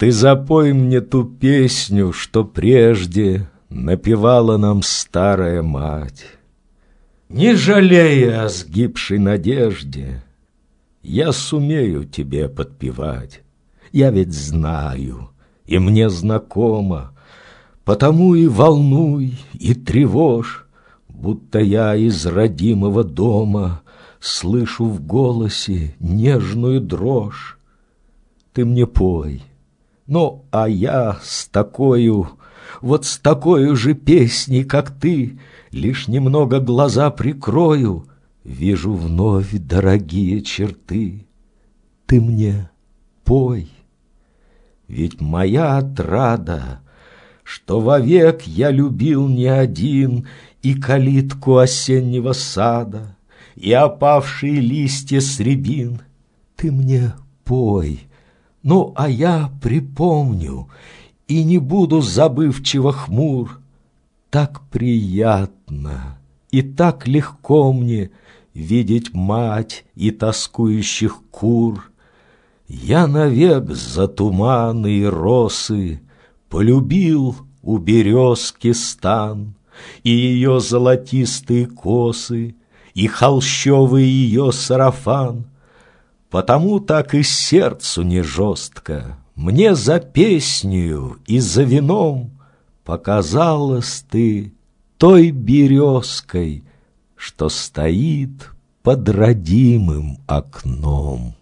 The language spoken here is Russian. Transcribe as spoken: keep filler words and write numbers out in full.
Ты запой мне ту песню, что прежде напевала нам старая мать. Не жалея о сгибшей надежде, я сумею тебе подпевать. Я ведь знаю, и мне знакомо, потому и волнуй, и тревожь, будто я из родимого дома слышу в голосе нежную дрожь. Ты мне пой, ну, а я с такою, вот с такой же песней, как ты, лишь немного глаза прикрою, вижу вновь дорогие черты. Ты мне пой, ведь моя отрада, что вовек я любил не один и калитку осеннего сада, и опавшие листья с рябин. Ты мне пой, ну, а я припомню и не буду забывчиво хмур. Так приятно и так легко мне видеть мать и тоскующих кур. Я навек за туманы и росы полюбил у березки стан, и ее золотистые косы, и холщовый ее сарафан. Потому так и сердцу не жестко мне за песнею и за вином показалась ты той березкой, что стоит под родимым окном.